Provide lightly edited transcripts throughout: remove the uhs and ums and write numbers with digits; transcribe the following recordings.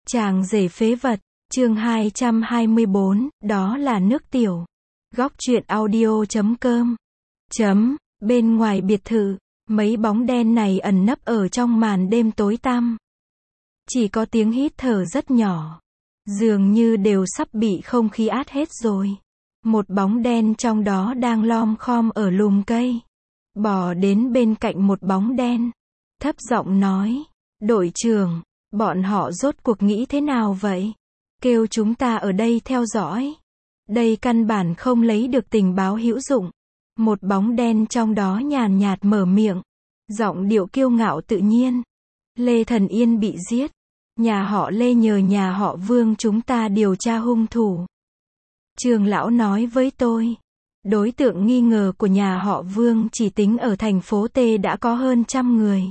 Chàng rể phế vật, chương 224, đó là nước tiểu. Góc truyện audio.com. Bên ngoài biệt thự, mấy bóng đen này ẩn nấp ở trong màn đêm tối tăm. Chỉ có tiếng hít thở rất nhỏ. Dường như đều sắp bị không khí át hết rồi. Một bóng đen trong đó đang lom khom ở lùm cây. Bò đến bên cạnh một bóng đen. Thấp giọng nói, đội trưởng, bọn họ rốt cuộc nghĩ thế nào vậy? Kêu chúng ta ở đây theo dõi. Đây căn bản không lấy được tình báo hữu dụng. Một bóng đen trong đó nhàn nhạt mở miệng. Giọng điệu kiêu ngạo tự nhiên. Lê Thần Yên bị giết. Nhà họ Lê nhờ nhà họ Vương chúng ta điều tra hung thủ. Trường lão nói với tôi. Đối tượng nghi ngờ của nhà họ Vương chỉ tính ở thành phố T đã có hơn 100 người.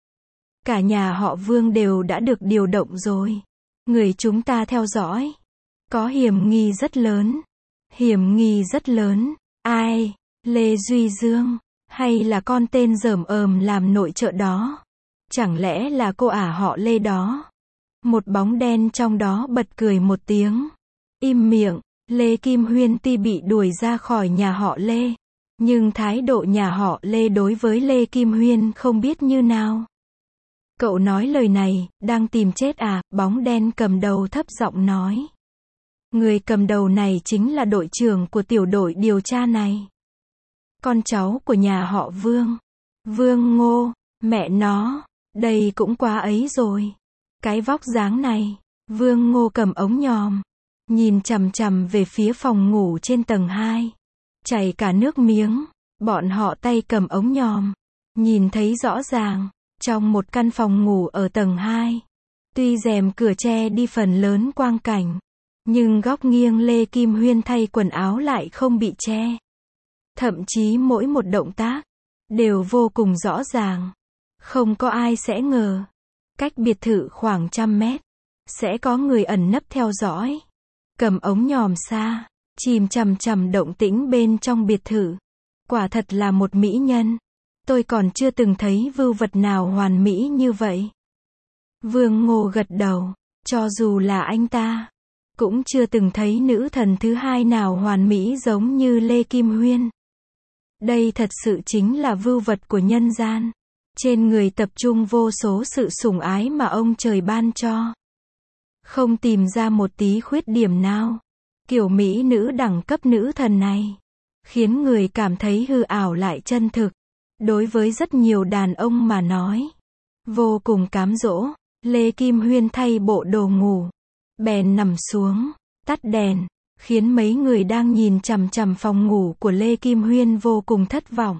Cả nhà họ Vương đều đã được điều động rồi. Người chúng ta theo dõi. Có hiểm nghi rất lớn. Hiểm nghi rất lớn. Ai? Lê Duy Dương? Hay là con tên dởm làm nội trợ đó? Chẳng lẽ là cô ả họ Lê đó? Một bóng đen trong đó bật cười một tiếng. Im miệng. Lê Kim Huyên tuy bị đuổi ra khỏi nhà họ Lê. Nhưng thái độ nhà họ Lê đối với Lê Kim Huyên không biết như nào. Cậu nói lời này, đang tìm chết à? Bóng đen cầm đầu thấp giọng nói. Người cầm đầu này chính là đội trưởng của tiểu đội điều tra này. Con cháu của nhà họ Vương. Vương Ngô, mẹ nó, đây cũng quá ấy rồi. Cái vóc dáng này. Vương Ngô cầm ống nhòm. Nhìn chằm chằm về phía phòng ngủ trên tầng 2. Chảy cả nước miếng. Bọn họ tay cầm ống nhòm. Nhìn thấy rõ ràng. Trong một căn phòng ngủ ở tầng 2. Tuy rèm cửa che đi phần lớn quang cảnh. Nhưng góc nghiêng Lê Kim Huyên thay quần áo lại không bị che. Thậm chí mỗi một động tác. Đều vô cùng rõ ràng. Không có ai sẽ ngờ. Cách biệt thự khoảng 100 mét. Sẽ có người ẩn nấp theo dõi. Cầm ống nhòm xa. Chìm chằm chằm động tĩnh bên trong biệt thự. Quả thật là một mỹ nhân. Tôi còn chưa từng thấy vưu vật nào hoàn mỹ như vậy. Vương Ngô gật đầu. Cho dù là anh ta. Cũng chưa từng thấy nữ thần thứ hai nào hoàn mỹ giống như Lê Kim Huyên. Đây thật sự chính là vưu vật của nhân gian. Trên người tập trung vô số sự sủng ái mà ông trời ban cho. Không tìm ra một tí khuyết điểm nào. Kiểu mỹ nữ đẳng cấp nữ thần này. Khiến người cảm thấy hư ảo lại chân thực. Đối với rất nhiều đàn ông mà nói. Vô cùng cám dỗ. Lê Kim Huyên thay bộ đồ ngủ. Bèn nằm xuống. Tắt đèn. Khiến mấy người đang nhìn chằm chằm phòng ngủ của Lê Kim Huyên vô cùng thất vọng.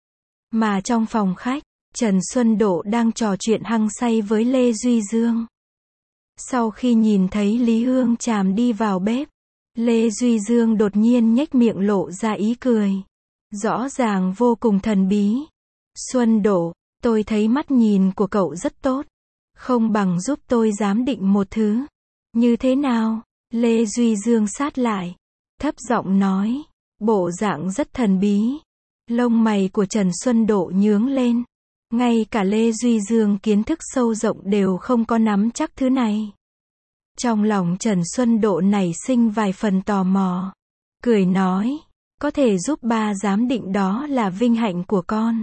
Mà trong phòng khách, Trần Xuân Độ đang trò chuyện hăng say với Lê Duy Dương. Sau khi nhìn thấy Lý Hương Tràm đi vào bếp, Lê Duy Dương đột nhiên nhếch miệng lộ ra ý cười. Rõ ràng vô cùng thần bí. Xuân Độ, tôi thấy mắt nhìn của cậu rất tốt. Không bằng giúp tôi giám định một thứ. Như thế nào? Lê Duy Dương sát lại. Thấp giọng nói. Bộ dạng rất thần bí. Lông mày của Trần Xuân Độ nhướng lên. Ngay cả Lê Duy Dương kiến thức sâu rộng đều không có nắm chắc thứ này. Trong lòng Trần Xuân Độ nảy sinh vài phần tò mò. Cười nói. Có thể giúp ba giám định đó là vinh hạnh của con.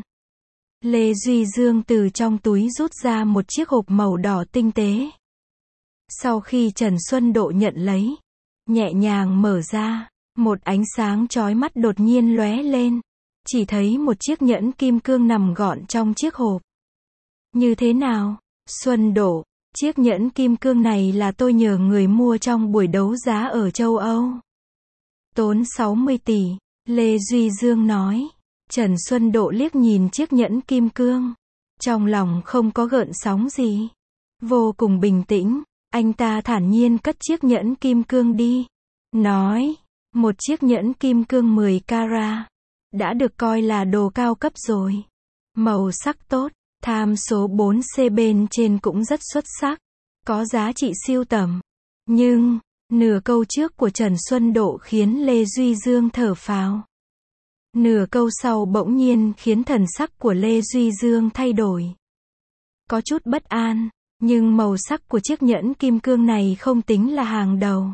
Lê Duy Dương từ trong túi rút ra một chiếc hộp màu đỏ tinh tế. Sau khi Trần Xuân Độ nhận lấy, nhẹ nhàng mở ra, một ánh sáng chói mắt đột nhiên lóe lên. Chỉ thấy một chiếc nhẫn kim cương nằm gọn trong chiếc hộp. Như thế nào, Xuân Độ? Chiếc nhẫn kim cương này là tôi nhờ người mua trong buổi đấu giá ở châu Âu. Tốn 60 tỷ, Lê Duy Dương nói. Trần Xuân Độ liếc nhìn chiếc nhẫn kim cương. Trong lòng không có gợn sóng gì. Vô cùng bình tĩnh, anh ta thản nhiên cất chiếc nhẫn kim cương đi. Nói, một chiếc nhẫn kim cương 10 carat. Đã được coi là đồ cao cấp rồi. Màu sắc tốt, tham số 4C bên trên cũng rất xuất sắc. Có giá trị siêu tầm. Nhưng, nửa câu trước của Trần Xuân Độ khiến Lê Duy Dương thở phào. Nửa câu sau bỗng nhiên khiến thần sắc của Lê Duy Dương thay đổi. Có chút bất an, Nhưng màu sắc của chiếc nhẫn kim cương này không tính là hàng đầu.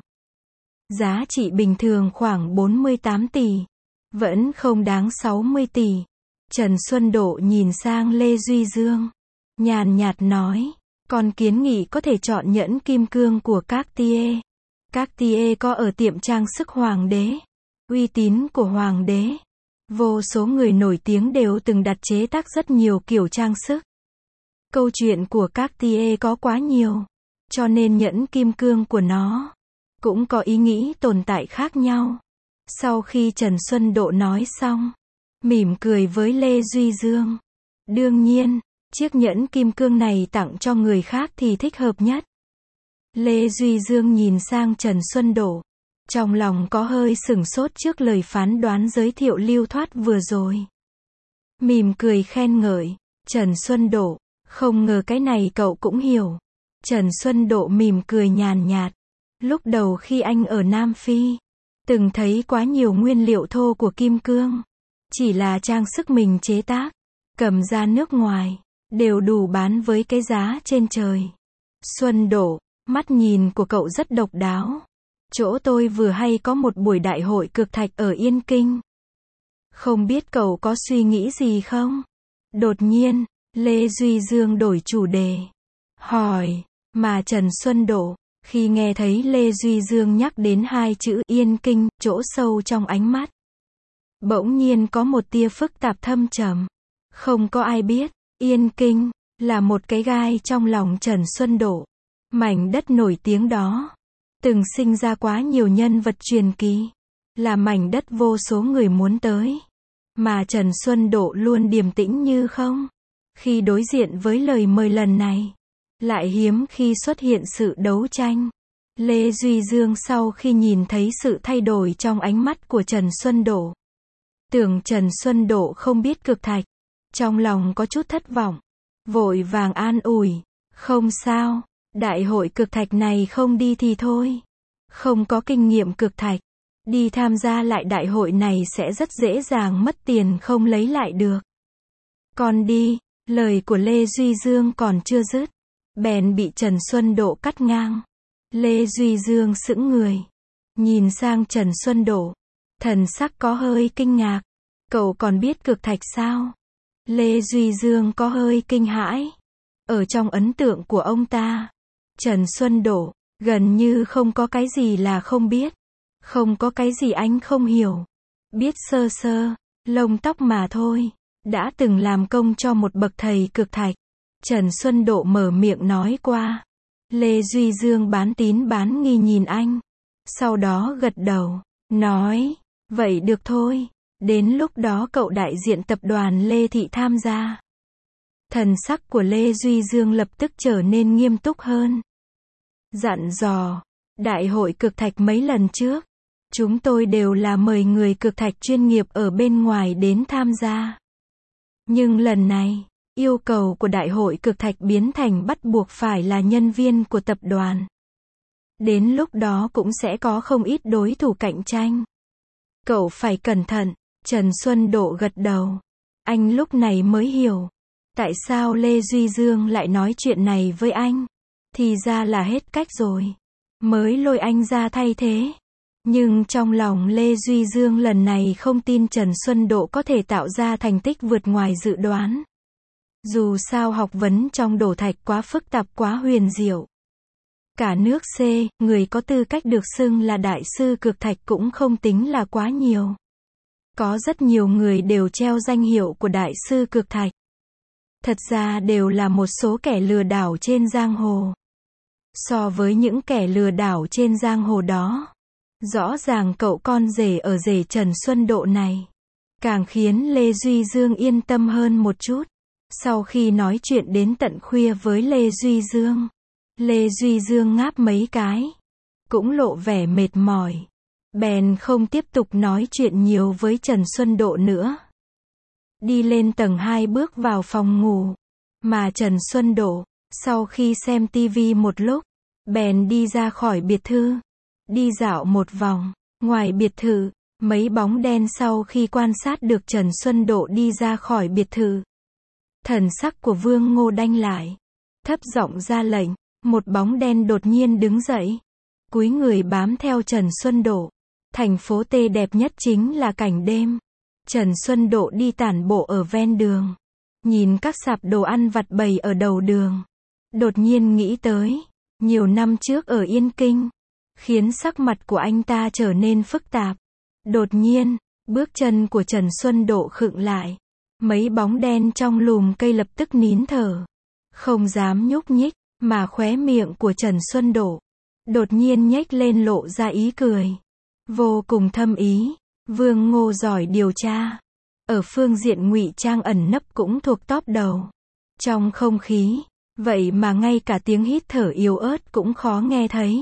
Giá trị bình thường khoảng 48 tỷ. Vẫn không đáng 60 tỷ. Trần Xuân Độ nhìn sang Lê Duy Dương. Nhàn nhạt nói. Con kiến nghị có thể chọn nhẫn kim cương của Cartier. Cartier có ở tiệm trang sức hoàng đế. Uy tín của hoàng đế. Vô số người nổi tiếng đều từng đặt chế tác rất nhiều kiểu trang sức. Câu chuyện của Cartier có quá nhiều. Cho nên nhẫn kim cương của nó cũng có ý nghĩ tồn tại khác nhau. Sau khi Trần Xuân Độ nói xong, mỉm cười với Lê Duy Dương. Đương nhiên, chiếc nhẫn kim cương này tặng cho người khác thì thích hợp nhất. Lê Duy Dương nhìn sang Trần Xuân Độ. Trong lòng có hơi sửng sốt trước lời phán đoán giới thiệu lưu thoát vừa rồi. Mỉm cười khen ngợi. Trần Xuân Độ, không ngờ cái này cậu cũng hiểu. Trần Xuân Độ mỉm cười nhàn nhạt. Lúc đầu khi anh ở Nam Phi, từng thấy quá nhiều nguyên liệu thô của kim cương. Chỉ là trang sức mình chế tác, cầm ra nước ngoài, đều đủ bán với cái giá trên trời. Xuân Độ, mắt nhìn của cậu rất độc đáo. Chỗ tôi vừa hay có một buổi đại hội cực thạch ở Yên Kinh. Không biết cậu có suy nghĩ gì không? Đột nhiên, Lê Duy Dương đổi chủ đề. Hỏi, mà Trần Xuân Độ, khi nghe thấy Lê Duy Dương nhắc đến hai chữ Yên Kinh, chỗ sâu trong ánh mắt bỗng nhiên có một tia phức tạp thâm trầm. Không có ai biết, Yên Kinh là một cái gai trong lòng Trần Xuân Độ. Mảnh đất nổi tiếng đó từng sinh ra quá nhiều nhân vật truyền kỳ, là mảnh đất vô số người muốn tới. Mà Trần Xuân Độ luôn điềm tĩnh như không. Khi đối diện với lời mời lần này, lại hiếm khi xuất hiện sự đấu tranh. Lê Duy Dương sau khi nhìn thấy sự thay đổi trong ánh mắt của Trần Xuân Độ, tưởng Trần Xuân Độ không biết cực thạch, trong lòng có chút thất vọng, vội vàng an ủi, không sao, đại hội cực thạch này không đi thì thôi, không có kinh nghiệm cực thạch, đi tham gia lại đại hội này sẽ rất dễ dàng mất tiền không lấy lại được. Còn đi, lời của Lê Duy Dương còn chưa dứt, bèn bị Trần Xuân Độ cắt ngang. Lê Duy Dương sững người, nhìn sang Trần Xuân Độ, thần sắc có hơi kinh ngạc. Cậu còn biết cực thạch sao? Lê Duy Dương có hơi kinh hãi. Ở trong ấn tượng của ông ta, Trần Xuân Độ gần như không có cái gì là không biết, không có cái gì anh không hiểu. Biết sơ sơ, lông tóc mà thôi. Đã từng làm công cho một bậc thầy cực thạch. Trần Xuân Độ mở miệng nói qua. Lê Duy Dương bán tín bán nghi nhìn anh. Sau đó gật đầu, nói, vậy được thôi. Đến lúc đó cậu đại diện tập đoàn Lê Thị tham gia. Thần sắc của Lê Duy Dương lập tức trở nên nghiêm túc hơn. Dặn dò, đại hội cực thạch mấy lần trước, chúng tôi đều là mời người cực thạch chuyên nghiệp ở bên ngoài đến tham gia. Nhưng lần này, yêu cầu của đại hội cực thạch biến thành bắt buộc phải là nhân viên của tập đoàn. Đến lúc đó cũng sẽ có không ít đối thủ cạnh tranh. Cậu phải cẩn thận. Trần Xuân Độ gật đầu. Anh lúc này mới hiểu, tại sao Lê Duy Dương lại nói chuyện này với anh. Thì ra là hết cách rồi, mới lôi anh ra thay thế. Nhưng trong lòng Lê Duy Dương lần này không tin Trần Xuân Độ có thể tạo ra thành tích vượt ngoài dự đoán. Dù sao học vấn trong đổ thạch quá phức tạp quá huyền diệu. Cả nước C, người có tư cách được xưng là đại sư cực thạch cũng không tính là quá nhiều. Có rất nhiều người đều treo danh hiệu của đại sư cực thạch. Thật ra đều là một số kẻ lừa đảo trên giang hồ. So với những kẻ lừa đảo trên giang hồ đó, rõ ràng cậu con rể ở rể Trần Xuân Độ này càng khiến Lê Duy Dương yên tâm hơn một chút. Sau khi nói chuyện đến tận khuya với Lê Duy Dương, Lê Duy Dương ngáp mấy cái, cũng lộ vẻ mệt mỏi. Bèn không tiếp tục nói chuyện nhiều với Trần Xuân Độ nữa. Đi lên tầng 2 bước vào phòng ngủ. Mà Trần Xuân Độ, sau khi xem tivi một lúc, bèn đi ra khỏi biệt thự. Đi dạo một vòng, ngoài biệt thự, mấy bóng đen sau khi quan sát được Trần Xuân Độ đi ra khỏi biệt thự. Thần sắc của Vương Ngô đanh lại. thấp giọng ra lệnh, một bóng đen đột nhiên đứng dậy, cúi người bám theo Trần Xuân Độ. Thành phố T đẹp nhất chính là cảnh đêm. Trần Xuân Độ đi tản bộ ở ven đường, nhìn các sạp đồ ăn vặt bày ở đầu đường. Đột nhiên nghĩ tới, nhiều năm trước ở Yên Kinh, khiến sắc mặt của anh ta trở nên phức tạp. Đột nhiên, bước chân của Trần Xuân Độ khựng lại. Mấy bóng đen trong lùm cây lập tức nín thở, không dám nhúc nhích, mà khóe miệng của Trần Xuân Độ đột nhiên nhếch lên lộ ra ý cười vô cùng thâm ý. Vương Ngô giỏi điều tra, ở phương diện ngụy trang ẩn nấp cũng thuộc top đầu. Trong không khí, vậy mà ngay cả tiếng hít thở yếu ớt cũng khó nghe thấy.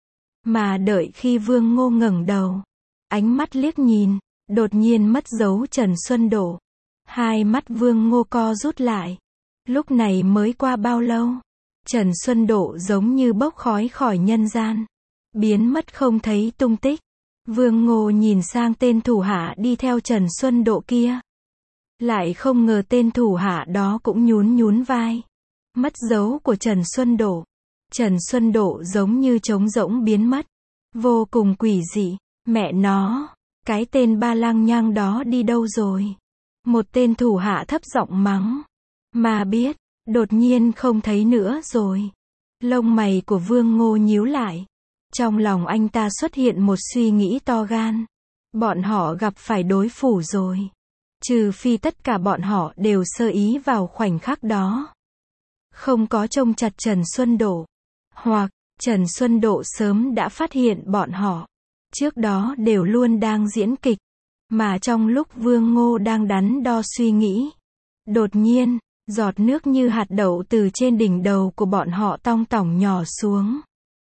Mà đợi khi Vương Ngô ngẩng đầu, ánh mắt liếc nhìn, đột nhiên mất dấu Trần Xuân Độ. Hai mắt Vương Ngô co rút lại. Lúc này mới qua bao lâu? Trần Xuân Độ giống như bốc khói khỏi nhân gian, biến mất không thấy tung tích. Vương Ngô nhìn sang tên thủ hạ đi theo Trần Xuân Độ kia. Lại không ngờ tên thủ hạ đó cũng nhún nhún vai. Mất dấu của Trần Xuân Độ. Trần Xuân Độ giống như trống rỗng biến mất. Vô cùng quỷ dị. Mẹ nó, cái tên ba lăng nhăng đó đi đâu rồi? Một tên thủ hạ thấp giọng mắng. Mà biết, đột nhiên không thấy nữa rồi. Lông mày của Vương Ngô nhíu lại. Trong lòng anh ta xuất hiện một suy nghĩ to gan. Bọn họ gặp phải đối thủ rồi. Trừ phi tất cả bọn họ đều sơ ý vào khoảnh khắc đó, không có trông chặt Trần Xuân Độ, hoặc Trần Xuân Độ sớm đã phát hiện bọn họ. Trước đó đều luôn đang diễn kịch. Mà trong lúc Vương Ngô đang đắn đo suy nghĩ, đột nhiên, giọt nước như hạt đậu từ trên đỉnh đầu của bọn họ tong tỏng nhỏ xuống.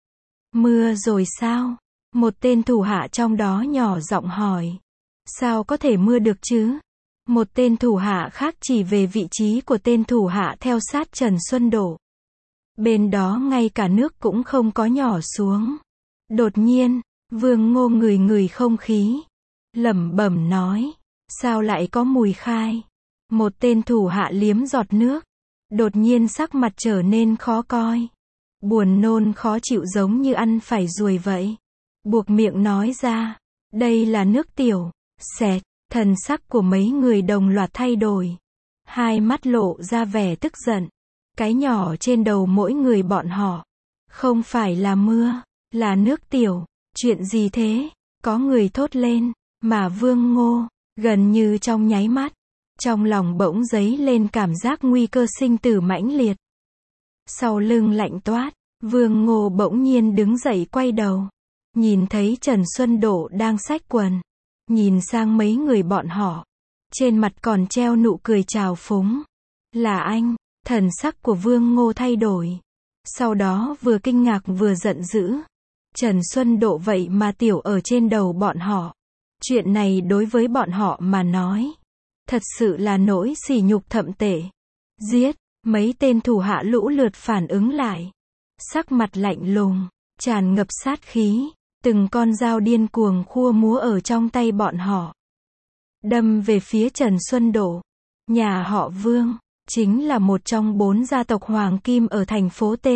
Mưa rồi sao? Một tên thủ hạ trong đó nhỏ giọng hỏi. Sao có thể mưa được chứ? Một tên thủ hạ khác chỉ về vị trí của tên thủ hạ theo sát Trần Xuân Độ. Bên đó ngay cả nước cũng không có nhỏ xuống. Đột nhiên, Vương Ngô ngửi ngửi không khí, lẩm bẩm nói, sao lại có mùi khai? Một tên thủ hạ liếm giọt nước, đột nhiên sắc mặt trở nên khó coi, buồn nôn khó chịu giống như ăn phải ruồi vậy. Buộc miệng nói ra, đây là nước tiểu. Xẹt, thần sắc của mấy người đồng loạt thay đổi. Hai mắt lộ ra vẻ tức giận. Cái nhỏ trên đầu mỗi người bọn họ. Không phải là mưa, là nước tiểu. Chuyện gì thế? Có người thốt lên. Mà Vương Ngô, gần như trong nháy mắt, trong lòng bỗng dấy lên cảm giác nguy cơ sinh tử mãnh liệt. Sau lưng lạnh toát, Vương Ngô bỗng nhiên đứng dậy quay đầu. Nhìn thấy Trần Xuân Độ đang xách quần. Nhìn sang mấy người bọn họ. Trên mặt còn treo nụ cười trào phúng. Là anh. Thần sắc của Vương Ngô thay đổi. Sau đó vừa kinh ngạc vừa giận dữ. Trần Xuân Độ vậy mà tiểu ở trên đầu bọn họ. Chuyện này đối với bọn họ mà nói, thật sự là nỗi sỉ nhục thậm tệ. Giết, mấy tên thủ hạ lũ lượt phản ứng lại. Sắc mặt lạnh lùng, tràn ngập sát khí. Từng con dao điên cuồng khua múa ở trong tay bọn họ. Đâm về phía Trần Xuân Độ. Nhà họ Vương, chính là một trong 4 gia tộc Hoàng Kim ở thành phố T.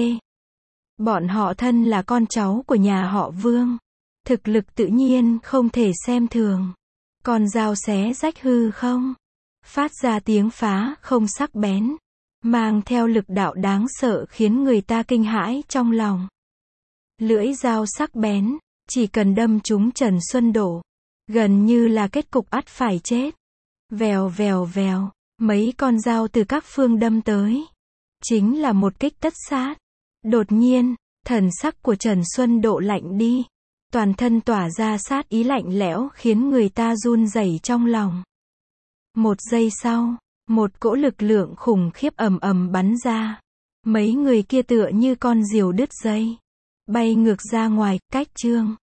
Bọn họ thân là con cháu của nhà họ Vương. Thực lực tự nhiên không thể xem thường. Con dao xé rách hư không? Phát ra tiếng phá không sắc bén. Mang theo lực đạo đáng sợ khiến người ta kinh hãi trong lòng. Lưỡi dao sắc bén. Chỉ cần đâm trúng Trần Xuân Độ, gần như là kết cục ắt phải chết. Vèo vèo vèo, mấy con dao từ các phương đâm tới. Chính là một kích tất sát. Đột nhiên, thần sắc của Trần Xuân Độ lạnh đi. Toàn thân tỏa ra sát ý lạnh lẽo khiến người ta run rẩy trong lòng. Một giây sau, một cỗ lực lượng khủng khiếp ầm ầm bắn ra. Mấy người kia tựa như con diều đứt dây, bay ngược ra ngoài, cách chương.